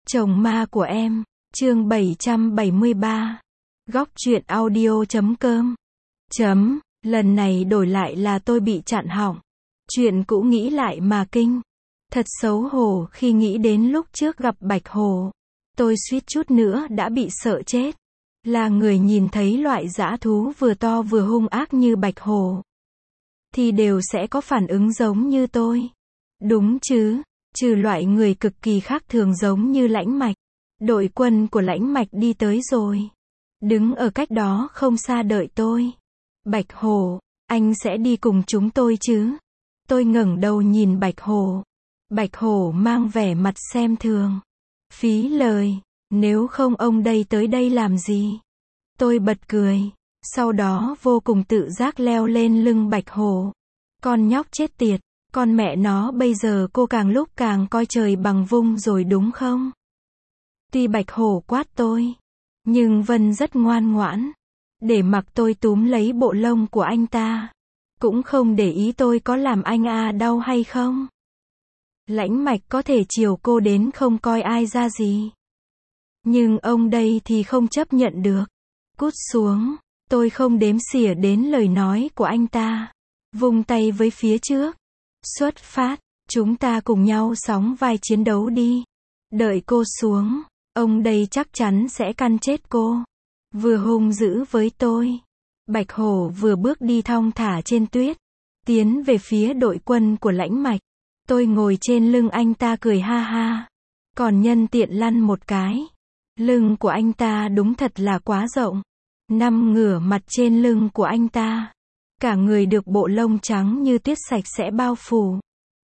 Chồng ma của em, chương 773. Góc truyện audio.com. Lần này đổi lại là tôi bị chặn họng. Chuyện cũ nghĩ lại mà kinh. Thật xấu hổ khi nghĩ đến lúc trước gặp Bạch Hổ. Tôi suýt chút nữa đã bị sợ chết. Là người nhìn thấy loại dã thú vừa to vừa hung ác như Bạch Hổ thì đều sẽ có phản ứng giống như tôi. Đúng chứ, trừ loại người cực kỳ khác thường giống như Lãnh Mạch. Đội quân của Lãnh Mạch đi tới rồi. Đứng ở cách đó không xa đợi tôi. Bạch Hổ, anh sẽ đi cùng chúng tôi chứ? Tôi ngẩng đầu nhìn Bạch Hổ. Bạch Hổ mang vẻ mặt xem thường. Phí lời, nếu không ông đây tới đây làm gì? Tôi bật cười. Sau đó vô cùng tự giác leo lên lưng Bạch Hổ. Con nhóc chết tiệt, con mẹ nó bây giờ cô càng lúc càng coi trời bằng vung rồi đúng không? Tuy Bạch Hổ quát tôi, nhưng Vân rất ngoan ngoãn. Để mặc tôi túm lấy bộ lông của anh ta. Cũng không để ý tôi có làm anh đau hay không. Lãnh Mạch có thể chiều cô đến không coi ai ra gì. Nhưng ông đây thì không chấp nhận được. Cút xuống, tôi không đếm xỉa đến lời nói của anh ta. Vung tay với phía trước. Xuất phát, chúng ta cùng nhau sóng vai chiến đấu đi. Đợi cô xuống, ông đây chắc chắn sẽ căn chết cô. Vừa hung dữ với tôi. Bạch Hổ vừa bước đi thong thả trên tuyết. Tiến về phía đội quân của Lãnh Mạch. Tôi ngồi trên lưng anh ta cười ha ha. Còn nhân tiện lăn một cái. Lưng của anh ta đúng thật là quá rộng. Nằm ngửa mặt trên lưng của anh ta. Cả người được bộ lông trắng như tuyết sạch sẽ bao phủ.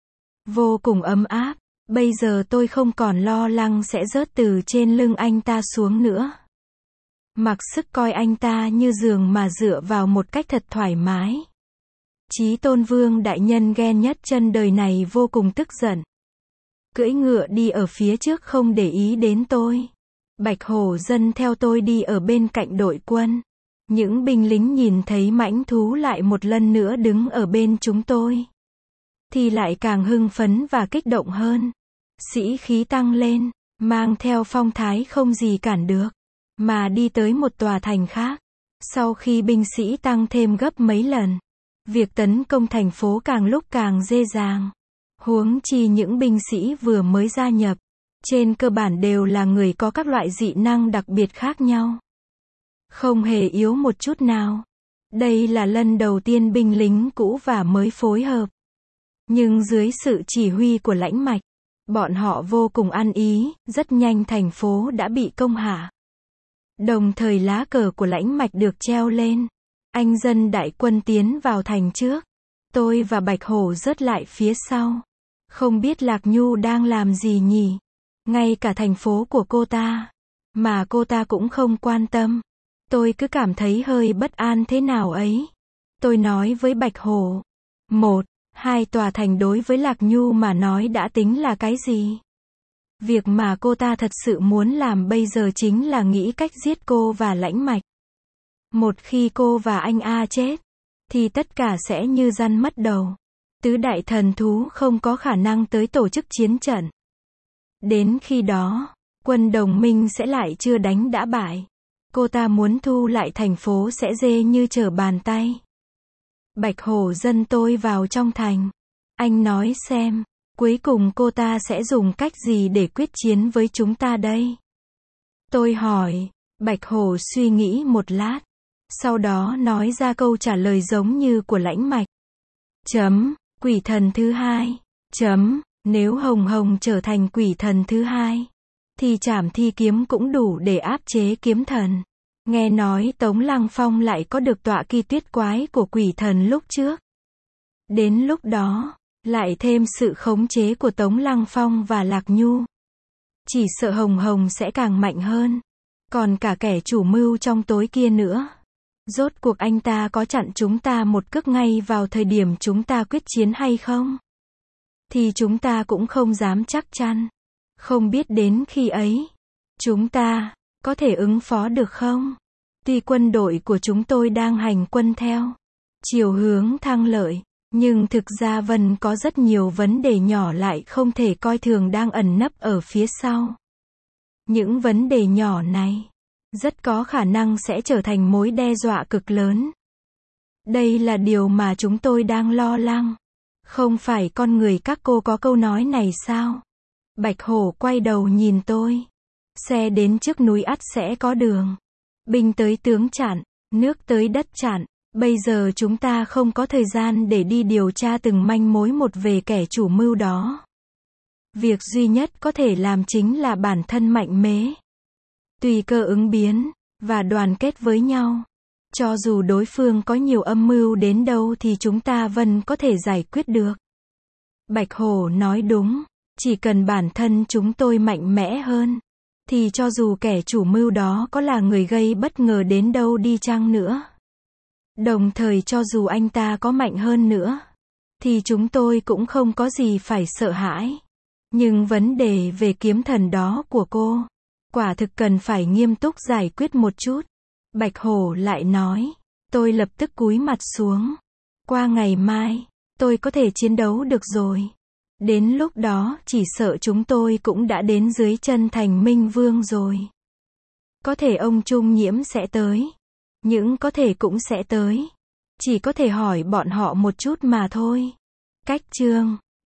Vô cùng ấm áp. Bây giờ tôi không còn lo lắng sẽ rớt từ trên lưng anh ta xuống nữa. Mặc sức coi anh ta như giường mà dựa vào một cách thật thoải mái. Chí Tôn Vương đại nhân ghen nhất chân đời này vô cùng tức giận. Cưỡi ngựa đi ở phía trước không để ý đến tôi. Bạch Hổ dân theo tôi đi ở bên cạnh đội quân. Những binh lính nhìn thấy mãnh thú lại một lần nữa đứng ở bên chúng tôi. Thì lại càng hưng phấn và kích động hơn. Sĩ khí tăng lên, mang theo phong thái không gì cản được. Mà đi tới một tòa thành khác. Sau khi binh sĩ tăng thêm gấp mấy lần. Việc tấn công thành phố càng lúc càng dễ dàng. Huống chi những binh sĩ vừa mới gia nhập. Trên cơ bản đều là người có các loại dị năng đặc biệt khác nhau. Không hề yếu một chút nào. Đây là lần đầu tiên binh lính cũ và mới phối hợp. Nhưng dưới sự chỉ huy của Lãnh Mạch, bọn họ vô cùng ăn ý, rất nhanh thành phố đã bị công hạ. Đồng thời lá cờ của Lãnh Mạch được treo lên. Anh dân đại quân tiến vào thành trước. Tôi và Bạch Hổ rớt lại phía sau. Không biết Lạc Nhu đang làm gì nhỉ? Ngay cả thành phố của cô ta. Mà cô ta cũng không quan tâm. Tôi cứ cảm thấy hơi bất an thế nào ấy. Tôi nói với Bạch Hổ. 1, 2 tòa thành đối với Lạc Nhu mà nói đã tính là cái gì? Việc mà cô ta thật sự muốn làm bây giờ chính là nghĩ cách giết cô và Lãnh Mạch. Một khi cô và anh chết, thì tất cả sẽ như rắn mất đầu. Tứ đại thần thú không có khả năng tới tổ chức chiến trận. Đến khi đó, quân đồng minh sẽ lại chưa đánh đã bại. Cô ta muốn thu lại thành phố sẽ dễ như trở bàn tay. Bạch Hổ dân tôi vào trong thành. Anh nói xem, cuối cùng cô ta sẽ dùng cách gì để quyết chiến với chúng ta đây? Tôi hỏi. Bạch Hổ suy nghĩ một lát. Sau đó nói ra câu trả lời giống như của Lãnh Mạch. Quỷ thần thứ hai. Nếu Hồng Hồng trở thành quỷ thần thứ hai, thì Trảm Thi kiếm cũng đủ để áp chế kiếm thần. Nghe nói Tống Lăng Phong lại có được tọa kỳ tuyết quái của quỷ thần lúc trước. Đến lúc đó, lại thêm sự khống chế của Tống Lăng Phong và Lạc Nhu. Chỉ sợ Hồng Hồng sẽ càng mạnh hơn. Còn cả kẻ chủ mưu trong tối kia nữa. Rốt cuộc anh ta có chặn chúng ta một cước ngay vào thời điểm chúng ta quyết chiến hay không? Thì chúng ta cũng không dám chắc chắn. Không biết đến khi ấy, chúng ta có thể ứng phó được không? Tuy quân đội của chúng tôi đang hành quân theo chiều hướng thăng lợi, nhưng thực ra Vân có rất nhiều vấn đề nhỏ lại không thể coi thường đang ẩn nấp ở phía sau. Những vấn đề nhỏ này rất có khả năng sẽ trở thành mối đe dọa cực lớn. Đây là điều mà chúng tôi đang lo lắng. Không phải con người các cô có câu nói này sao? Bạch hổ quay đầu nhìn tôi. Xe đến trước núi ắt sẽ có đường. Binh tới tướng chặn, nước tới đất chặn. Bây giờ chúng ta không có thời gian để đi điều tra từng manh mối một về kẻ chủ mưu đó. Việc duy nhất có thể làm chính là bản thân mạnh mẽ, tùy cơ ứng biến, và đoàn kết với nhau. Cho dù đối phương có nhiều âm mưu đến đâu thì chúng ta vẫn có thể giải quyết được. Bạch hổ nói đúng, chỉ cần bản thân chúng tôi mạnh mẽ hơn, thì cho dù kẻ chủ mưu đó có là người gây bất ngờ đến đâu đi chăng nữa, đồng thời cho dù anh ta có mạnh hơn nữa, thì chúng tôi cũng không có gì phải sợ hãi. Nhưng vấn đề về kiếm thần đó của cô, quả thực cần phải nghiêm túc giải quyết một chút. Bạch hổ lại nói. Tôi lập tức cúi mặt xuống. Qua ngày mai, tôi có thể chiến đấu được rồi. Đến lúc đó, chỉ sợ chúng tôi cũng đã đến dưới chân Thành Minh Vương rồi. Có thể ông Trung Nhiễm sẽ tới. Những có thể cũng sẽ tới. Chỉ có thể hỏi bọn họ một chút mà thôi. Cách chương